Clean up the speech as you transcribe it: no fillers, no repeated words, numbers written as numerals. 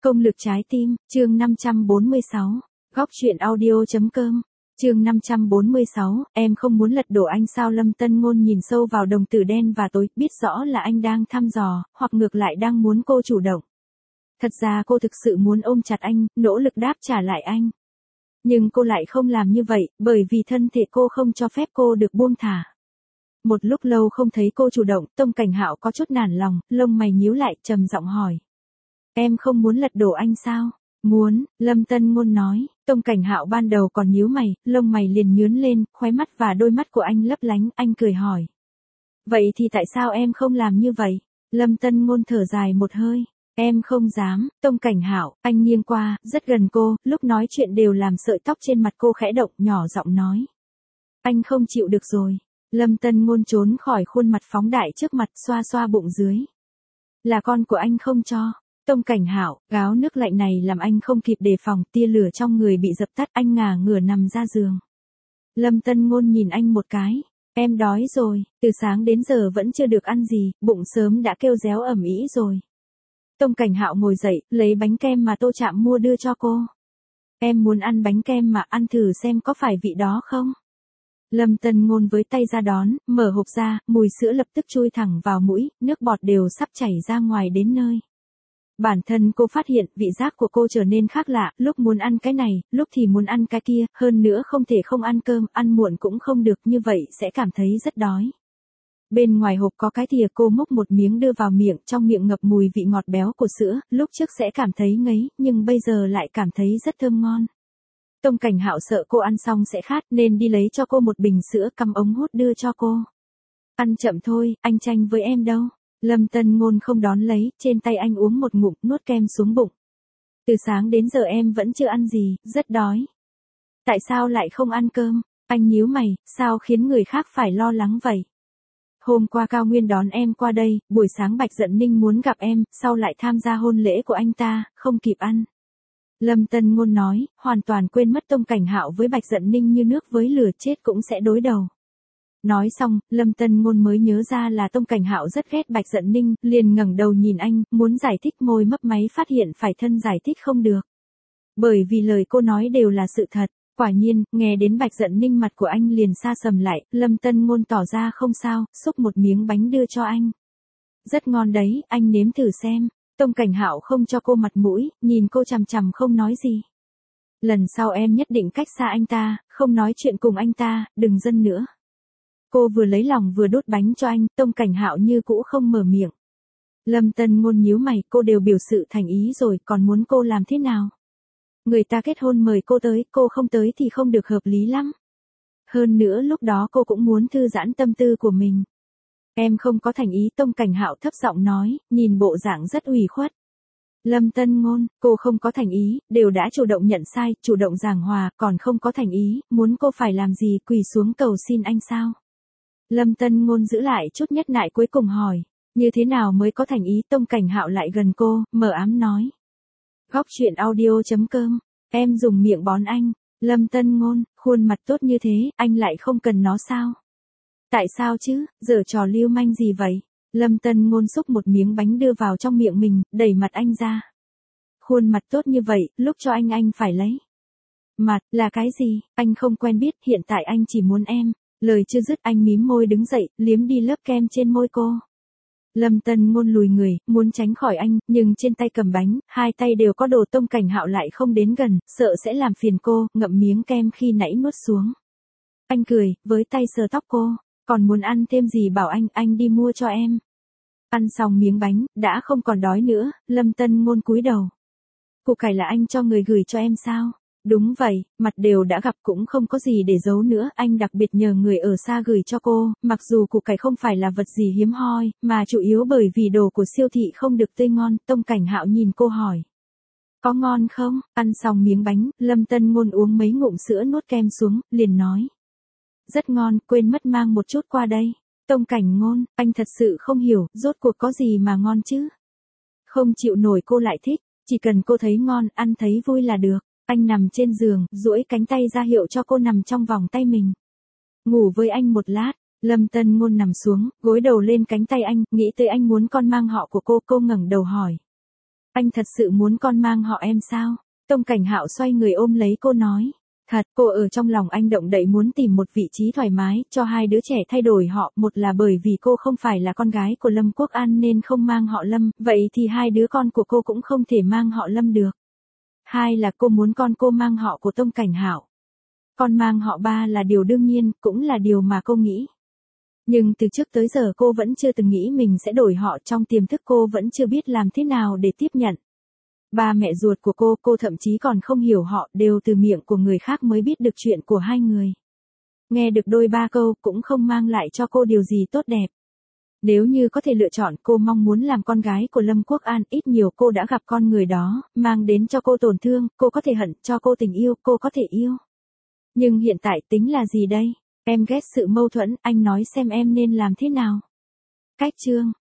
Công lực trái tim, chương 546, góc truyện audio.com, chương 546, em không muốn lật đổ anh sao? Lâm Tân Ngôn nhìn sâu vào đồng tử đen và tối, biết rõ là anh đang thăm dò, hoặc ngược lại đang muốn cô chủ động. Thật ra cô thực sự muốn ôm chặt anh, nỗ lực đáp trả lại anh. Nhưng cô lại không làm như vậy, bởi vì thân thể cô không cho phép cô được buông thả. Một lúc lâu không thấy cô chủ động, Tông Cảnh Hạo có chút nản lòng, lông mày nhíu lại, trầm giọng hỏi. Em không muốn lật đổ anh sao? Muốn, Lâm Tân Ngôn nói. Tông Cảnh Hạo ban đầu còn nhíu mày, lông mày liền nhướng lên, khóe mắt và đôi mắt của anh lấp lánh, anh cười hỏi. Vậy thì tại sao em không làm như vậy? Lâm Tân Ngôn thở dài một hơi. Em không dám. Tông Cảnh Hạo, anh nghiêng qua, rất gần cô, lúc nói chuyện đều làm sợi tóc trên mặt cô khẽ động, nhỏ giọng nói. Anh không chịu được rồi. Lâm Tân Ngôn trốn khỏi khuôn mặt phóng đại trước mặt, xoa xoa bụng dưới. Là con của anh không cho. Tông Cảnh Hạo, gáo nước lạnh này làm anh không kịp đề phòng, tia lửa trong người bị dập tắt, anh ngả ngửa nằm ra giường. Lâm Tân Ngôn nhìn anh một cái. Em đói rồi, từ sáng đến giờ vẫn chưa được ăn gì, bụng sớm đã kêu réo ẩm ĩ rồi. Tông Cảnh Hạo ngồi dậy, lấy bánh kem mà Tô Trạm mua đưa cho cô. Em muốn ăn bánh kem mà, ăn thử xem có phải vị đó không? Lâm Tân Ngôn với tay ra đón, mở hộp ra, mùi sữa lập tức chui thẳng vào mũi, nước bọt đều sắp chảy ra ngoài đến nơi. Bản thân cô phát hiện vị giác của cô trở nên khác lạ, lúc muốn ăn cái này, lúc thì muốn ăn cái kia, hơn nữa không thể không ăn cơm, ăn muộn cũng không được, như vậy sẽ cảm thấy rất đói. Bên ngoài hộp có cái thìa, cô múc một miếng đưa vào miệng, trong miệng ngập mùi vị ngọt béo của sữa, lúc trước sẽ cảm thấy ngấy, nhưng bây giờ lại cảm thấy rất thơm ngon. Tông Cảnh Hạo sợ cô ăn xong sẽ khát nên đi lấy cho cô một bình sữa, cắm ống hút đưa cho cô. Ăn chậm thôi, anh tranh với em đâu. Lâm Tân Ngôn không đón lấy, trên tay anh uống một ngụm, nuốt kem xuống bụng. Từ sáng đến giờ em vẫn chưa ăn gì, rất đói. Tại sao lại không ăn cơm? Anh nhíu mày, sao khiến người khác phải lo lắng vậy? Hôm qua Cao Nguyên đón em qua đây, buổi sáng Bạch Dận Ninh muốn gặp em, sau lại tham gia hôn lễ của anh ta, không kịp ăn. Lâm Tân Ngôn nói, hoàn toàn quên mất Tông Cảnh Hạo với Bạch Dận Ninh như nước với lửa, chết cũng sẽ đối đầu. Nói xong, Lâm Tân Ngôn mới nhớ ra là Tông Cảnh Hạo rất ghét Bạch Dận Ninh, liền ngẩng đầu nhìn anh, muốn giải thích, môi mấp máy phát hiện phải thân giải thích không được. Bởi vì lời cô nói đều là sự thật. Quả nhiên, nghe đến Bạch Dận Ninh mặt của anh liền sa sầm lại, Lâm Tân Ngôn tỏ ra không sao, xúc một miếng bánh đưa cho anh. Rất ngon đấy, anh nếm thử xem. Tông Cảnh Hạo không cho cô mặt mũi, nhìn cô chằm chằm không nói gì. Lần sau em nhất định cách xa anh ta, không nói chuyện cùng anh ta, đừng dâng nữa. Cô vừa lấy lòng vừa đút bánh cho anh, Tông Cảnh Hạo như cũ không mở miệng. Lâm Tân Ngôn nhíu mày, cô đều biểu sự thành ý rồi, còn muốn cô làm thế nào? Người ta kết hôn mời cô tới, cô không tới thì không được hợp lý lắm. Hơn nữa lúc đó cô cũng muốn thư giãn tâm tư của mình. Em không có thành ý, Tông Cảnh Hạo thấp giọng nói, nhìn bộ dạng rất ủy khuất. Lâm Tân Ngôn, cô không có thành ý, đều đã chủ động nhận sai, chủ động giảng hòa, còn không có thành ý, muốn cô phải làm gì, quỳ xuống cầu xin anh sao? Lâm Tân Ngôn giữ lại chút nhẫn nại cuối cùng hỏi, như thế nào mới có thành ý? Tông Cảnh Hạo lại gần cô, mờ ám nói. Góc truyện audio.com, em dùng miệng bón anh. Lâm Tân Ngôn, khuôn mặt tốt như thế, anh lại không cần nó sao? Tại sao chứ, giở trò lưu manh gì vậy? Lâm Tân Ngôn xúc một miếng bánh đưa vào trong miệng mình, đẩy mặt anh ra. Khuôn mặt tốt như vậy, lúc cho anh phải lấy. Mặt, là cái gì? Anh không quen biết, hiện tại anh chỉ muốn em. Lời chưa dứt anh mím môi đứng dậy, liếm đi lớp kem trên môi cô. Lâm Tân Ngôn lùi người, muốn tránh khỏi anh, nhưng trên tay cầm bánh, hai tay đều có đồ. Tông Cảnh Hạo lại không đến gần, sợ sẽ làm phiền cô, ngậm miếng kem khi nãy nuốt xuống. Anh cười, với tay sờ tóc cô, còn muốn ăn thêm gì bảo anh đi mua cho em. Ăn xong miếng bánh, đã không còn đói nữa, Lâm Tân Ngôn cúi đầu. Củ cải là anh cho người gửi cho em sao? Đúng vậy, mặt đều đã gặp cũng không có gì để giấu nữa, anh đặc biệt nhờ người ở xa gửi cho cô, mặc dù củ cải không phải là vật gì hiếm hoi, mà chủ yếu bởi vì đồ của siêu thị không được tươi ngon. Tông Cảnh Hạo nhìn cô hỏi. Có ngon không? Ăn xong miếng bánh, Lâm Tân Ngôn uống mấy ngụm sữa nuốt kem xuống, liền nói. Rất ngon, quên mất mang một chút qua đây. Tông Cảnh Ngôn, anh thật sự không hiểu, rốt cuộc có gì mà ngon chứ? Không chịu nổi cô lại thích, chỉ cần cô thấy ngon, ăn thấy vui là được. Anh nằm trên giường, duỗi cánh tay ra hiệu cho cô nằm trong vòng tay mình. Ngủ với anh một lát, Lâm Tân Ngôn nằm xuống, gối đầu lên cánh tay anh, nghĩ tới anh muốn con mang họ của cô ngẩng đầu hỏi. Anh thật sự muốn con mang họ em sao? Tông Cảnh Hạo xoay người ôm lấy cô nói. Thật, cô ở trong lòng anh động đậy muốn tìm một vị trí thoải mái cho hai đứa trẻ thay đổi họ, một là bởi vì cô không phải là con gái của Lâm Quốc An nên không mang họ Lâm, vậy thì hai đứa con của cô cũng không thể mang họ Lâm được. Hai là cô muốn con cô mang họ của Tông Cảnh Hạo. Con mang họ Ba là điều đương nhiên, cũng là điều mà cô nghĩ. Nhưng từ trước tới giờ cô vẫn chưa từng nghĩ mình sẽ đổi họ, trong tiềm thức cô vẫn chưa biết làm thế nào để tiếp nhận. Ba mẹ ruột của cô thậm chí còn không hiểu họ, đều từ miệng của người khác mới biết được chuyện của hai người. Nghe được đôi ba câu cũng không mang lại cho cô điều gì tốt đẹp. Nếu như có thể lựa chọn, cô mong muốn làm con gái của Lâm Quốc An, ít nhiều cô đã gặp con người đó, mang đến cho cô tổn thương, cô có thể hận, cho cô tình yêu, cô có thể yêu. Nhưng hiện tại tính là gì đây? Em ghét sự mâu thuẫn, anh nói xem em nên làm thế nào? Cách chương